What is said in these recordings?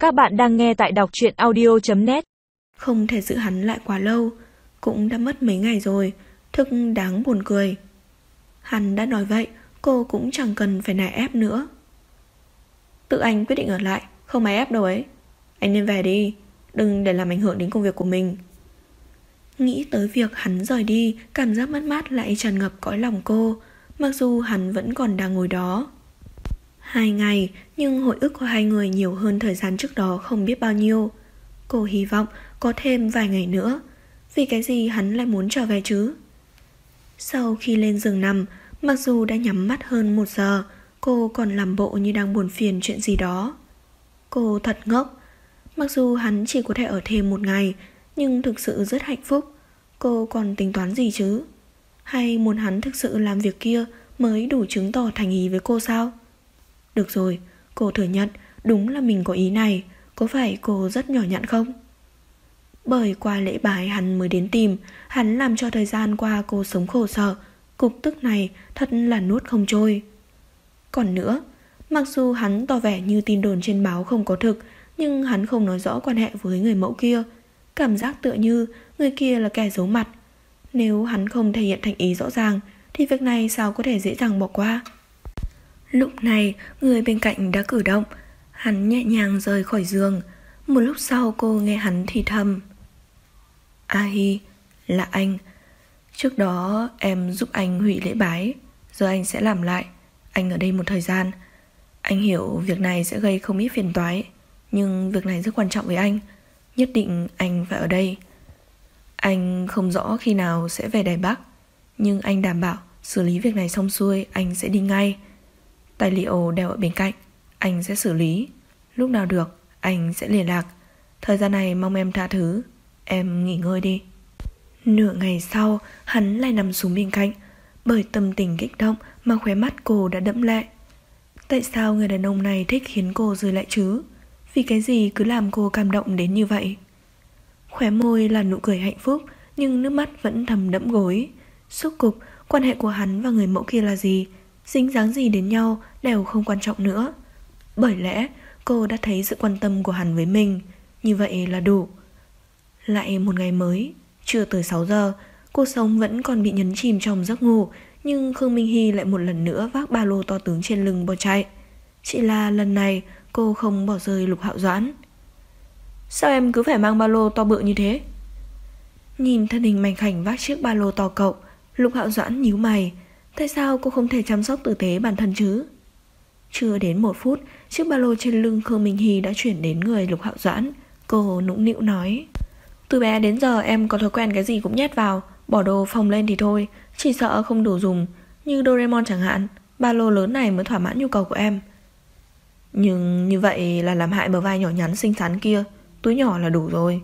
Các bạn đang nghe tại đọc truyện audio.net. Không thể giữ hắn lại quá lâu, cũng đã mất mấy ngày rồi, thực đáng buồn cười. Hắn đã nói vậy, cô cũng chẳng cần phải nài ép nữa. Tự anh quyết định ở lại, không ai ép đâu ấy. Anh nên về đi, đừng để làm ảnh hưởng đến công việc của mình. Nghĩ tới việc hắn rời đi, cảm giác mất mát lại tràn ngập cõi lòng cô, mặc dù hắn vẫn còn đang ngồi đó. 2 ngày, nhưng hồi ức của hai người nhiều hơn thời gian trước đó không biết bao nhiêu. Cô hy vọng có thêm vài ngày nữa. Vì cái gì hắn lại muốn trở về chứ? Sau khi lên giường nằm, mặc dù đã nhắm mắt hơn 1 giờ, cô còn làm bộ như đang buồn phiền chuyện gì đó. Cô thật ngốc. Mặc dù hắn chỉ có thể ở thêm 1 ngày, nhưng thực sự rất hạnh phúc. Cô còn tính toán gì chứ? Hay muốn hắn thực sự làm việc kia mới đủ chứng tỏ thành ý với cô sao? Được rồi, cô thừa nhận đúng là mình có ý này. Có phải cô rất nhỏ nhặn không? Bởi qua lễ bái hắn mới đến tìm, hắn làm cho thời gian qua cô sống khổ sở. Cục tức này thật là nuốt không trôi. Còn nữa, mặc dù hắn tỏ vẻ như tin đồn trên báo không có thực, nhưng hắn không nói rõ quan hệ với người mẫu kia. Cảm giác tựa như người kia là kẻ giấu mặt. Nếu hắn không thể hiện thành ý rõ ràng, thì việc này sao có thể dễ dàng bỏ qua? Lúc này, người bên cạnh đã cử động. Hắn nhẹ nhàng rời khỏi giường. Một lúc sau cô nghe hắn thì thầm: A Hi, là anh. Trước đó em giúp anh hủy lễ bái, giờ anh sẽ làm lại. Anh ở đây một thời gian. Anh hiểu việc này sẽ gây không ít phiền toái, nhưng việc này rất quan trọng với anh. Nhất định anh phải ở đây. Anh không rõ khi nào sẽ về Đài Bắc, nhưng anh đảm bảo xử lý việc này xong xuôi anh sẽ đi ngay. Tài liệu đều ở bên cạnh, anh sẽ xử lý. Lúc nào được anh sẽ liên lạc. Thời gian này mong em tha thứ. Em nghỉ ngơi đi. Nửa ngày sau, hắn lại nằm xuống bên cạnh. Bởi tâm tình kích động mà khóe mắt cô đã đẫm lệ. Tại sao người đàn ông này thích khiến cô rơi lệ chứ? Vì cái gì cứ làm cô cảm động đến như vậy? Khóe môi là nụ cười hạnh phúc, nhưng nước mắt vẫn thầm đẫm gối. Rốt cục, quan hệ của hắn và người mẫu kia là gì? Dính dáng gì đến nhau đều không quan trọng nữa. Bởi lẽ cô đã thấy sự quan tâm của hắn với mình. Như vậy là đủ. Lại một ngày mới. Chưa tới 6 giờ, cuộc sống vẫn còn bị nhấn chìm trong giấc ngủ. Nhưng Khương Minh Hy lại một lần nữa vác ba lô to tướng trên lưng bỏ chạy. Chỉ là lần này cô không bỏ rơi Lục Hạo Doãn. Sao em cứ phải mang ba lô to bự như thế? Nhìn thân hình mảnh khảnh vác chiếc ba lô to cậu, Lục Hạo Doãn nhíu mày. Tại sao cô không thể chăm sóc tử tế bản thân chứ? Chưa đến 1 phút, chiếc ba lô trên lưng Khương Minh Hy đã chuyển đến người Lục Hạo Doãn. Cô nũng nịu nói: Từ bé đến giờ em có thói quen cái gì cũng nhét vào, bỏ đồ phòng lên thì thôi, chỉ sợ không đủ dùng. Như Doraemon chẳng hạn, ba lô lớn này mới thỏa mãn nhu cầu của em. Nhưng như vậy là làm hại bờ vai nhỏ nhắn xinh xắn kia. Túi nhỏ là đủ rồi.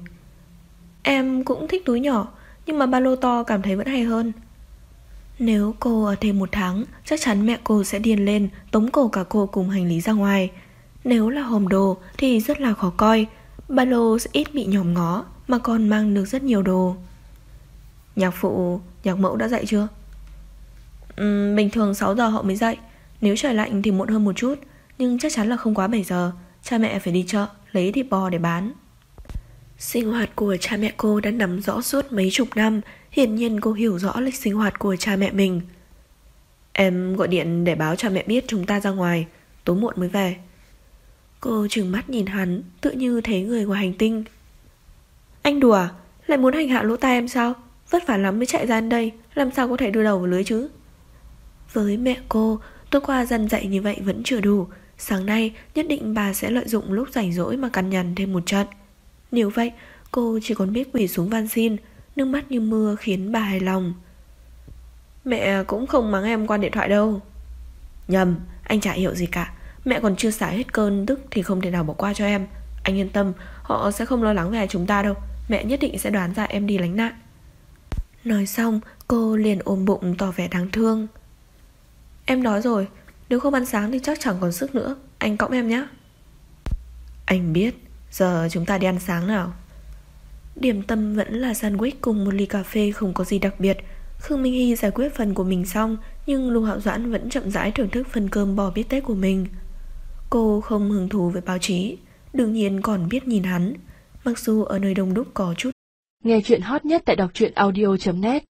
Em cũng thích túi nhỏ, nhưng mà ba lô to cảm thấy vẫn hay hơn. Nếu cô ở thêm 1 tháng, chắc chắn mẹ cô sẽ điên lên, tống cổ cả cô cùng hành lý ra ngoài. Nếu là hòm đồ thì rất là khó coi. Ba lô sẽ ít bị nhòm ngó, mà còn mang được rất nhiều đồ. Nhạc phụ, nhạc mẫu đã dậy chưa? Bình thường 6 giờ họ mới dậy. Nếu trời lạnh thì muộn hơn một chút, nhưng chắc chắn là không quá 7 giờ. Cha mẹ phải đi chợ lấy thịt bò để bán. Sinh hoạt của cha mẹ cô đã nắm rõ suốt mấy chục năm. Hiển nhiên cô hiểu rõ lịch sinh hoạt của cha mẹ mình. Em gọi điện để báo cha mẹ biết chúng ta ra ngoài, tối muộn mới về. Cô trừng mắt nhìn hắn, tự như thấy người ngoài hành tinh. Anh đùa, lại muốn hành hạ lỗ tai em sao? Vất vả lắm mới chạy ra đến đây, làm sao có thể đưa đầu vào lưới chứ? Với mẹ cô, tối qua dần dạy như vậy vẫn chưa đủ. Sáng nay nhất định bà sẽ lợi dụng lúc rảnh rỗi mà cằn nhằn thêm một trận. Nếu vậy, cô chỉ còn biết quỳ xuống van xin. Nước mắt như mưa khiến bà hài lòng. Mẹ cũng không mắng em qua điện thoại đâu. Nhầm, anh chả hiểu gì cả. Mẹ còn chưa xả hết cơn tức thì không thể nào bỏ qua cho em. Anh yên tâm, họ sẽ không lo lắng về hai chúng ta đâu. Mẹ nhất định sẽ đoán ra em đi lánh nạn. Nói xong, cô liền ôm bụng tỏ vẻ đáng thương. Em đói rồi, nếu không ăn sáng thì chắc chẳng còn sức nữa. Anh cõng em nhé. Anh biết. Giờ chúng ta đi ăn sáng nào. Điểm tâm vẫn là sandwich cùng một ly cà phê không có gì đặc biệt. Khương Minh Hy giải quyết phần của mình xong, nhưng Lục Hạo Doãn vẫn chậm rãi thưởng thức phần cơm bò bít tết của mình. Cô không hứng thú với báo chí. đương nhiên còn biết nhìn hắn, mặc dù ở nơi đông đúc có chút. Nghe chuyện hot nhất tại đọc truyện audio.net